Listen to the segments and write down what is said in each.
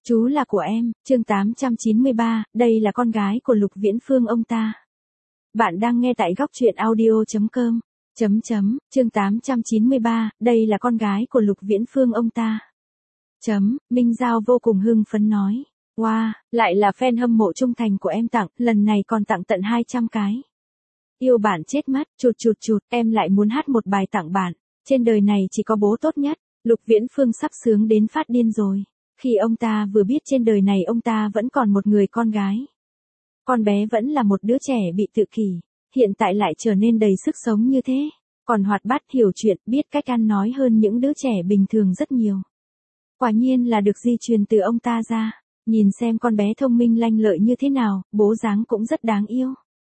Chú là của em, chương 893, đây là con gái của Lục Viễn Phương ông ta. Bạn đang nghe tại góc truyện audio.com. Chương 893, đây là con gái của Lục Viễn Phương ông ta. Minh Giao vô cùng hưng phấn nói. Wow, lại là fan hâm mộ trung thành của em tặng, lần này còn tặng tận 200 cái. Yêu bạn chết mất, chụt, em lại muốn hát một bài tặng bạn. Trên đời này chỉ có bố tốt nhất. Lục Viễn Phương sắp sướng đến phát điên rồi. Khi ông ta vừa biết trên đời này ông ta vẫn còn một người con gái. Con bé vẫn là một đứa trẻ bị tự kỷ, hiện tại lại trở nên đầy sức sống như thế. Còn hoạt bát hiểu chuyện, biết cách ăn nói hơn những đứa trẻ bình thường rất nhiều. Quả nhiên là được di truyền từ ông ta ra. Nhìn xem con bé thông minh lanh lợi như thế nào, bố dáng cũng rất đáng yêu.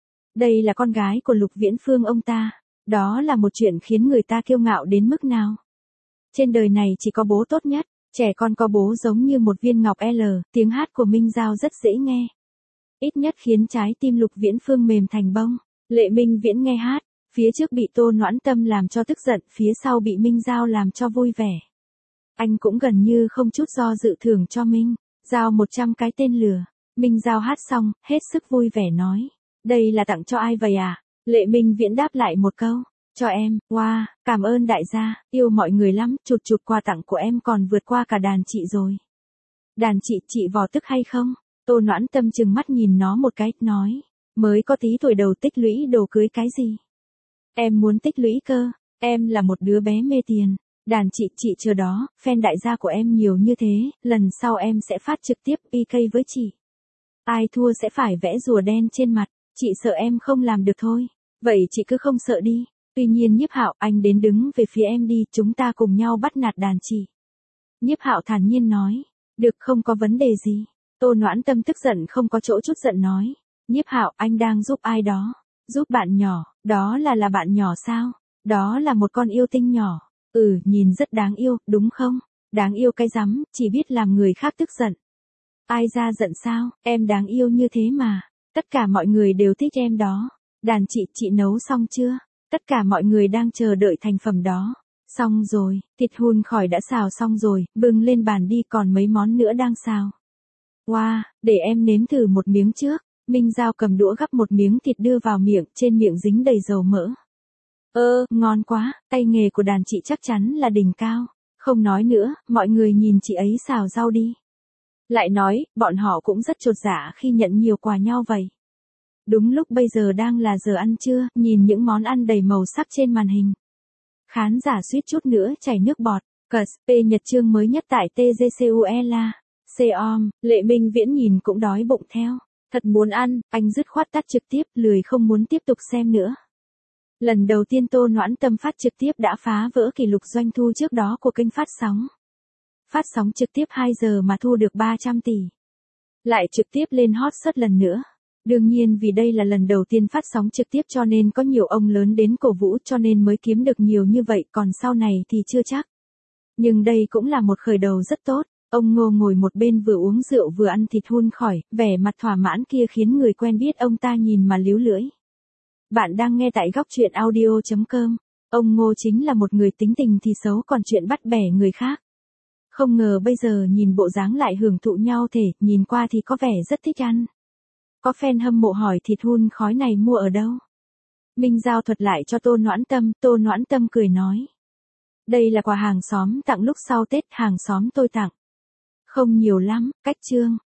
Đây là con gái của Lục Viễn Phương ông ta. Đó là một chuyện khiến người ta kiêu ngạo đến mức nào. Trên đời này chỉ có bố tốt nhất. Trẻ con có bố giống như một viên ngọc L, tiếng hát của Minh Giao rất dễ nghe. Ít nhất khiến trái tim Lục Viễn Phương mềm thành bông. Lệ Minh Viễn nghe hát, phía trước bị Tô Noãn Tâm làm cho tức giận, phía sau bị Minh Giao làm cho vui vẻ. Anh cũng gần như không chút do dự thưởng cho Minh Giao 100 cái tên lửa. Minh Giao hát xong, hết sức vui vẻ nói. Đây là tặng cho ai vậy à? Lệ Minh Viễn đáp lại một câu. Cho em, wow, cảm ơn đại gia, yêu mọi người lắm, chụt quà tặng của em còn vượt qua cả đàn chị rồi. Đàn chị vò tức hay không? Tô Noãn Tâm chừng mắt nhìn nó một cái, nói, mới có tí tuổi đầu tích lũy đồ cưới cái gì? Em muốn tích lũy cơ, em là một đứa bé mê tiền, đàn chị chờ đó, fan đại gia của em nhiều như thế, lần sau em sẽ phát trực tiếp PK với chị. Ai thua sẽ phải vẽ rùa đen trên mặt, chị sợ em không làm được thôi, vậy chị cứ không sợ đi. Tuy nhiên Nhiếp Hạo, anh đến đứng về phía em đi, chúng ta cùng nhau bắt nạt đàn chị. Nhiếp Hạo thản nhiên nói, được, không có vấn đề gì. Tô Noãn Tâm tức giận không có chỗ chút giận nói, Nhiếp Hạo, anh đang giúp ai đó? Giúp bạn nhỏ, đó là bạn nhỏ sao? Đó là một con yêu tinh nhỏ. Nhìn rất đáng yêu, đúng không? Đáng yêu cái rắm, chỉ biết làm người khác tức giận. Ai ra giận sao, em đáng yêu như thế mà. Tất cả mọi người đều thích em đó. Đàn chị nấu xong chưa? Tất cả mọi người đang chờ đợi thành phẩm đó. Xong rồi, thịt hun khói đã xào xong rồi, bưng lên bàn đi, còn mấy món nữa đang xào. Wow, để em nếm thử một miếng trước. Minh Giao cầm đũa gắp một miếng thịt đưa vào miệng, trên miệng dính đầy dầu mỡ. Ngon quá, tay nghề của đàn chị chắc chắn là đỉnh cao. Không nói nữa, mọi người nhìn chị ấy xào rau đi. Lại nói, bọn họ cũng rất chột dạ khi nhận nhiều quà nhau vậy. Đúng lúc bây giờ đang là giờ ăn trưa, nhìn những món ăn đầy màu sắc trên màn hình. Khán giả suýt chút nữa chảy nước bọt. CSP Nhật chương mới nhất tại TGCUELA. Seom, Lệ Minh Viễn nhìn cũng đói bụng theo. Thật muốn ăn, anh dứt khoát tắt trực tiếp, lười không muốn tiếp tục xem nữa. Lần đầu tiên Tô Noãn Tâm phát trực tiếp đã phá vỡ kỷ lục doanh thu trước đó của kênh phát sóng. Phát sóng trực tiếp 2 giờ mà thu được 300 tỷ. Lại trực tiếp lên hot search lần nữa. Đương nhiên vì đây là lần đầu tiên phát sóng trực tiếp cho nên có nhiều ông lớn đến cổ vũ cho nên mới kiếm được nhiều như vậy, còn sau này thì chưa chắc. Nhưng đây cũng là một khởi đầu rất tốt. Ông Ngô ngồi một bên vừa uống rượu vừa ăn thịt hun khói, vẻ mặt thỏa mãn kia khiến người quen biết ông ta nhìn mà líu lưỡi. Bạn đang nghe tại góc truyện audio.com. Ông Ngô chính là một người tính tình thì xấu còn chuyện bắt bẻ người khác. Không ngờ bây giờ nhìn bộ dáng lại hưởng thụ nhau thể, nhìn qua thì có vẻ rất thích ăn. Có fan hâm mộ hỏi thịt hun khói này mua ở đâu? Minh Giao thuật lại cho Tô Noãn Tâm cười nói. Đây là quà hàng xóm tặng lúc sau Tết, hàng xóm tôi tặng. Không nhiều lắm, cách trương.